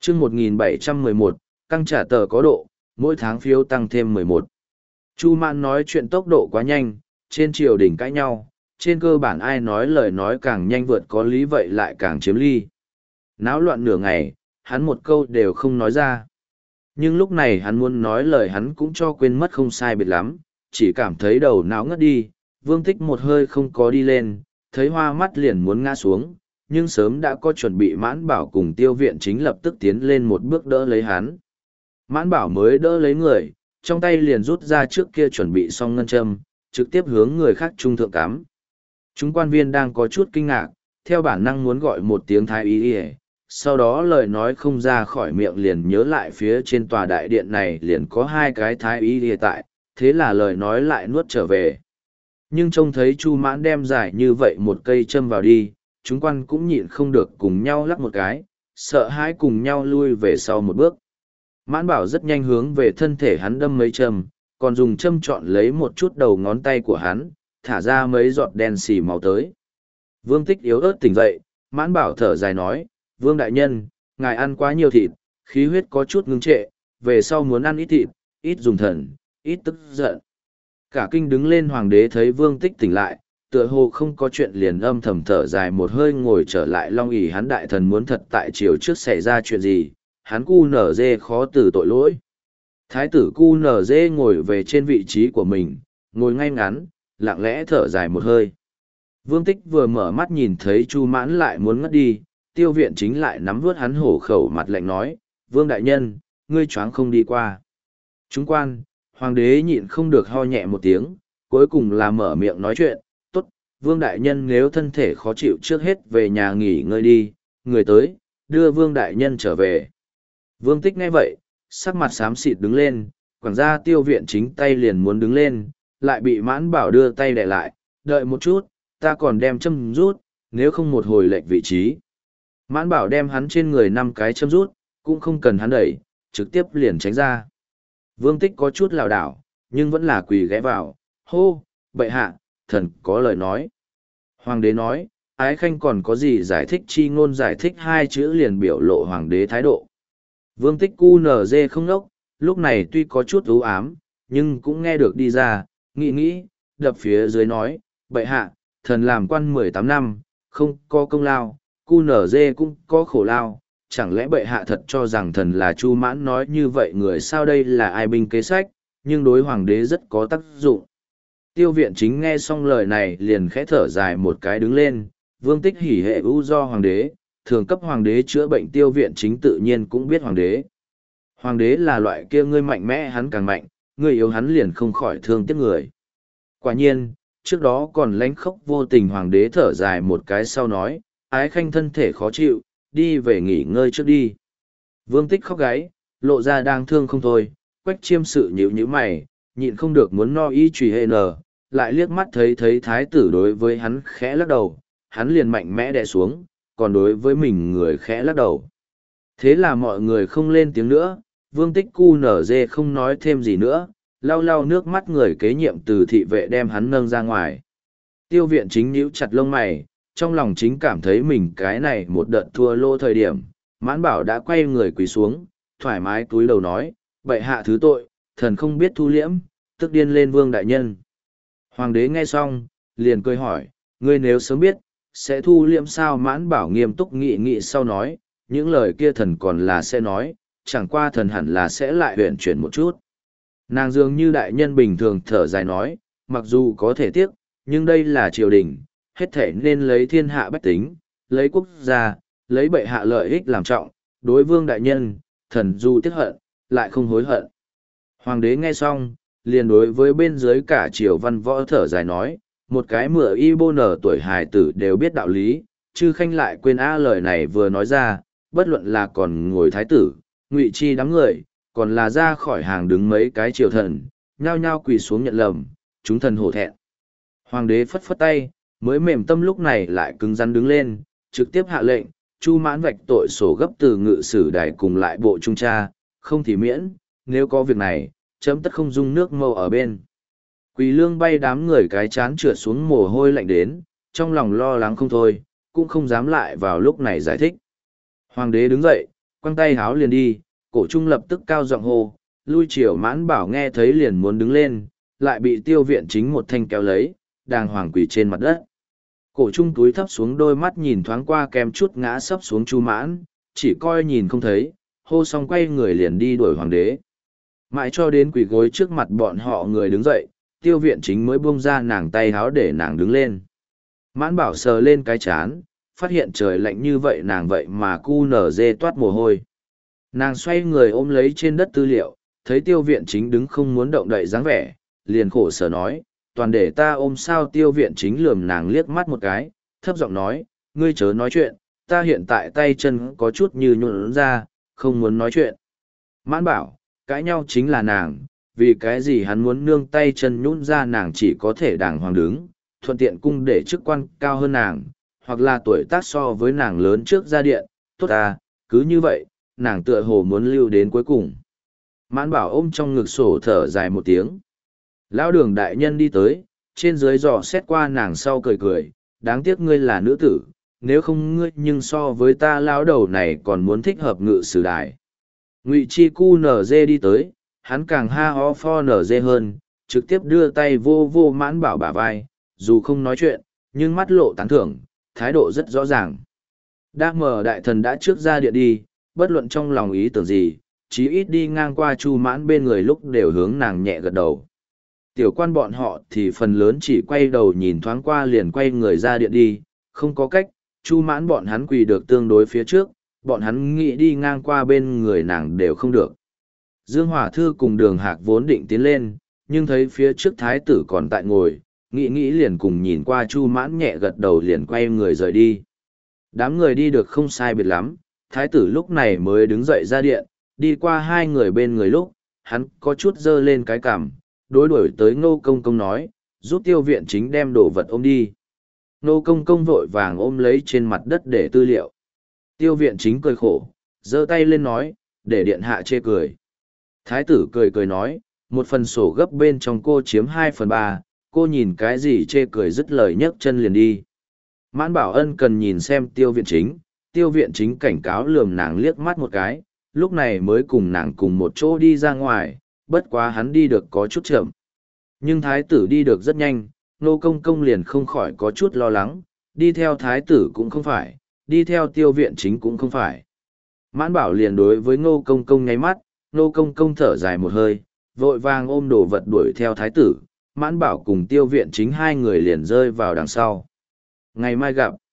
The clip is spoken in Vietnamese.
chương 1711, căng trả tờ có độ, mỗi tháng phiếu tăng thêm 11. Chu Mãn nói chuyện tốc độ quá nhanh, trên triều đình cãi nhau, trên cơ bản ai nói lời nói càng nhanh vượt có lý vậy lại càng chiếm ly. Náo loạn nửa ngày, hắn một câu đều không nói ra. Nhưng lúc này hắn muốn nói lời hắn cũng cho quên mất không sai biệt lắm, chỉ cảm thấy đầu não ngất đi, Vương Tích một hơi không có đi lên, thấy hoa mắt liền muốn ngã xuống, nhưng sớm đã có chuẩn bị Mãn Bảo cùng Tiêu Viện Chính lập tức tiến lên một bước đỡ lấy hắn. Mãn Bảo mới đỡ lấy người, trong tay liền rút ra trước kia chuẩn bị xong ngân châm, trực tiếp hướng người khác trung thượng cắm. Chúng quan viên đang có chút kinh ngạc, theo bản năng muốn gọi một tiếng thái y y, sau đó lời nói không ra khỏi miệng liền nhớ lại phía trên tòa đại điện này liền có hai cái thái y y tại, thế là lời nói lại nuốt trở về. Nhưng trông thấy Chu Mãn đem giải như vậy một cây châm vào đi, chúng quan cũng nhịn không được cùng nhau lắc một cái, sợ hãi cùng nhau lui về sau một bước. Mãn Bảo rất nhanh hướng về thân thể hắn đâm mấy châm, còn dùng châm chọn lấy một chút đầu ngón tay của hắn, thả ra mấy giọt đen xì máu tới. Vương Tích yếu ớt tỉnh dậy, Mãn Bảo thở dài nói, Vương Đại Nhân, ngài ăn quá nhiều thịt, khí huyết có chút ngưng trệ, về sau muốn ăn ít thịt, ít dùng thần, ít tức giận. Cả kinh đứng lên hoàng đế thấy Vương Tích tỉnh lại, tựa hồ không có chuyện liền âm thầm thở dài một hơi ngồi trở lại long ỷ hắn đại thần muốn thật tại triều trước xảy ra chuyện gì, hắn cu nở dê khó từ tội lỗi. Thái tử cu nở dê ngồi về trên vị trí của mình, ngồi ngay ngắn, lặng lẽ thở dài một hơi. Vương Tích vừa mở mắt nhìn thấy Chu Mãn lại muốn ngất đi, Tiêu Viện Chính lại nắm vớt hắn hổ khẩu mặt lạnh nói, Vương Đại Nhân, ngươi choáng không đi qua. Chúng quan, hoàng đế nhịn không được ho nhẹ một tiếng, cuối cùng là mở miệng nói chuyện, tốt, Vương Đại Nhân nếu thân thể khó chịu trước hết về nhà nghỉ ngơi đi, người tới, đưa Vương Đại Nhân trở về. Vương Tích nghe vậy, sắc mặt xám xịt đứng lên, quảng ra Tiêu Viện Chính tay liền muốn đứng lên, lại bị Mãn Bảo đưa tay đè lại, đợi một chút, ta còn đem châm rút, nếu không một hồi lệch vị trí. Mãn Bảo đem hắn trên người 5 cái châm rút, cũng không cần hắn đẩy, trực tiếp liền tránh ra. Vương Tích có chút lảo đảo, nhưng vẫn là quỳ ghé vào, hô, bệ hạ, thần có lời nói. Hoàng đế nói, ái khanh còn có gì giải thích chi ngôn giải thích 2 chữ liền biểu lộ hoàng đế thái độ. Vương Tích cu nở dê không nốc, lúc này tuy có chút ưu ám, nhưng cũng nghe được đi ra, nghĩ, đập phía dưới nói, bệ hạ, thần làm quan 18 năm, không có công lao, cu nở dê cũng có khổ lao, chẳng lẽ bệ hạ thật cho rằng thần là Chu Mãn nói như vậy người sao đây là ai binh kế sách, nhưng đối hoàng đế rất có tác dụng. Tiêu Viện Chính nghe xong lời này liền khẽ thở dài một cái đứng lên, Vương Tích hỉ hệ ưu do hoàng đế, thường cấp hoàng đế chữa bệnh. Tiêu Viện Chính tự nhiên cũng biết hoàng đế. Hoàng đế là loại kia ngươi mạnh mẽ hắn càng mạnh, ngươi yếu hắn liền không khỏi thương tiếc người. Quả nhiên, trước đó còn lánh khóc vô tình hoàng đế thở dài một cái sau nói, ái khanh thân thể khó chịu, đi về nghỉ ngơi trước đi. Vương Tích khóc gáy, lộ ra đang thương không thôi, Quách Chiêm sự nhíu mày, nhịn không được muốn no y trùy hệ nở, lại liếc mắt thấy thái tử đối với hắn khẽ lắc đầu, hắn liền mạnh mẽ đè xuống, còn đối với mình người khẽ lắc đầu. Thế là mọi người không lên tiếng nữa, Vương Tích cu nở dê không nói thêm gì nữa, lau nước mắt người kế nhiệm từ thị vệ đem hắn nâng ra ngoài. Tiêu Viện Chính nhíu chặt lông mày, trong lòng chính cảm thấy mình cái này một đợt thua lô thời điểm, Mãn Bảo đã quay người quỳ xuống, thoải mái túi đầu nói, bệ hạ thứ tội, thần không biết thu liễm, tức điên lên Vương Đại Nhân. Hoàng đế nghe xong, liền cười hỏi, ngươi nếu sớm biết, sẽ thu liễm sao? Mãn Bảo nghiêm túc nghị sau nói, những lời kia thần còn là sẽ nói, chẳng qua thần hẳn là sẽ lại huyển chuyển một chút. Nàng dường như đại nhân bình thường thở dài nói, mặc dù có thể tiếc, nhưng đây là triều đình, hết thể nên lấy thiên hạ bách tính, lấy quốc gia, lấy bệ hạ lợi ích làm trọng, đối Vương Đại Nhân, thần dù tiếc hận, lại không hối hận. Hoàng đế nghe xong, liền đối với bên dưới cả triều văn võ thở dài nói, một cái mửa y bô nở tuổi hài tử đều biết đạo lý, chư khanh lại quên lời này vừa nói ra, bất luận là còn ngồi thái tử, ngụy chi đám người, còn là ra khỏi hàng đứng mấy cái triều thần, nhao nhao quỳ xuống nhận lầm, chúng thần hổ thẹn. Hoàng đế phất phất tay, mới mềm tâm lúc này lại cứng rắn đứng lên, trực tiếp hạ lệnh, Chu Mãn vạch tội sổ gấp từ ngự sử đài cùng lại bộ trung tra, không thì miễn, nếu có việc này, chấm tất không dung nước mâu ở bên. Quỳ lương bay đám người cái chán trượt xuống mồ hôi lạnh đến, trong lòng lo lắng không thôi, cũng không dám lại vào lúc này giải thích. Hoàng đế đứng dậy, quăng tay háo liền đi, cổ trung lập tức cao giọng hô, lui chiều Mãn Bảo nghe thấy liền muốn đứng lên, lại bị Tiêu Viện Chính một thanh kéo lấy, đàng hoàng quỳ trên mặt đất. Cổ trung túi thấp xuống đôi mắt nhìn thoáng qua kém chút ngã sấp xuống Chu Mãn, chỉ coi nhìn không thấy, hô xong quay người liền đi đuổi hoàng đế. Mãi cho đến quỳ gối trước mặt bọn họ người đứng dậy, Tiêu Viện Chính mới buông ra nàng tay háo để nàng đứng lên. Mãn Bảo sờ lên cái chán, phát hiện trời lạnh như vậy nàng vậy mà cu nở dê toát mồ hôi. Nàng xoay người ôm lấy trên đất tư liệu, thấy Tiêu Viện Chính đứng không muốn động đậy dáng vẻ, liền khổ sở nói, toàn để ta ôm. Sao Tiêu Viện Chính lườm nàng liếc mắt một cái, thấp giọng nói, ngươi chớ nói chuyện, ta hiện tại tay chân có chút như nhuộn ra, không muốn nói chuyện. Mãn Bảo, cãi nhau chính là nàng, vì cái gì hắn muốn nương tay chân nhũn ra, nàng chỉ có thể đàng hoàng đứng, thuận tiện cung để chức quan cao hơn nàng, hoặc là tuổi tác so với nàng lớn trước ra điện, tốt à, cứ như vậy, nàng tựa hồ muốn lưu đến cuối cùng. Mãn Bảo ôm trong ngực sổ thở dài một tiếng. Lão Đường đại nhân đi tới, trên dưới dò xét qua nàng sau cười cười, đáng tiếc ngươi là nữ tử, nếu không ngươi nhưng so với ta lão đầu này còn muốn thích hợp ngự sử đài. Ngụy Chi Cu nở dê đi tới, hắn càng ha ho pho nở dê hơn, trực tiếp đưa tay vô vô Mãn Bảo bả vai, dù không nói chuyện, nhưng mắt lộ tán thưởng, thái độ rất rõ ràng. Đa Mờ đại thần đã trước ra điện đi, bất luận trong lòng ý tưởng gì, chí ít đi ngang qua Chu Mãn bên người lúc đều hướng nàng nhẹ gật đầu. Tiểu quan bọn họ thì phần lớn chỉ quay đầu nhìn thoáng qua liền quay người ra điện đi, không có cách, Chu Mãn bọn hắn quỳ được tương đối phía trước, bọn hắn nghĩ đi ngang qua bên người nàng đều không được. Dương Hỏa Thư cùng Đường Hạc vốn định tiến lên, nhưng thấy phía trước thái tử còn tại ngồi, nghĩ liền cùng nhìn qua Chu Mãn nhẹ gật đầu liền quay người rời đi. Đám người đi được không sai biệt lắm, thái tử lúc này mới đứng dậy ra điện, đi qua hai người bên người lúc, hắn có chút dơ lên cái cằm, đối đuổi tới Ngô Công Công nói, giúp Tiêu Viện Chính đem đồ vật ôm đi. Ngô Công Công vội vàng ôm lấy trên mặt đất để tư liệu. Tiêu Viện Chính cười khổ, giơ tay lên nói, để điện hạ chê cười. Thái tử cười nói, một phần sổ gấp bên trong cô chiếm 2/3, cô nhìn cái gì chê cười dứt lời nhấc chân liền đi. Mãn Bảo Ân cần nhìn xem Tiêu Viện Chính cảnh cáo lườm nàng liếc mắt một cái, lúc này mới cùng nàng cùng một chỗ đi ra ngoài, bất quá hắn đi được có chút chậm. Nhưng thái tử đi được rất nhanh, Ngô Công Công liền không khỏi có chút lo lắng, đi theo thái tử cũng không phải, đi theo Tiêu Viện Chính cũng không phải. Mãn Bảo liền đối với Ngô Công Công nháy mắt, Ngô Công Công thở dài một hơi, vội vàng ôm đồ vật đuổi theo thái tử, Mãn Bảo cùng Tiêu Viện Chính hai người liền rơi vào đằng sau. Ngày mai gặp.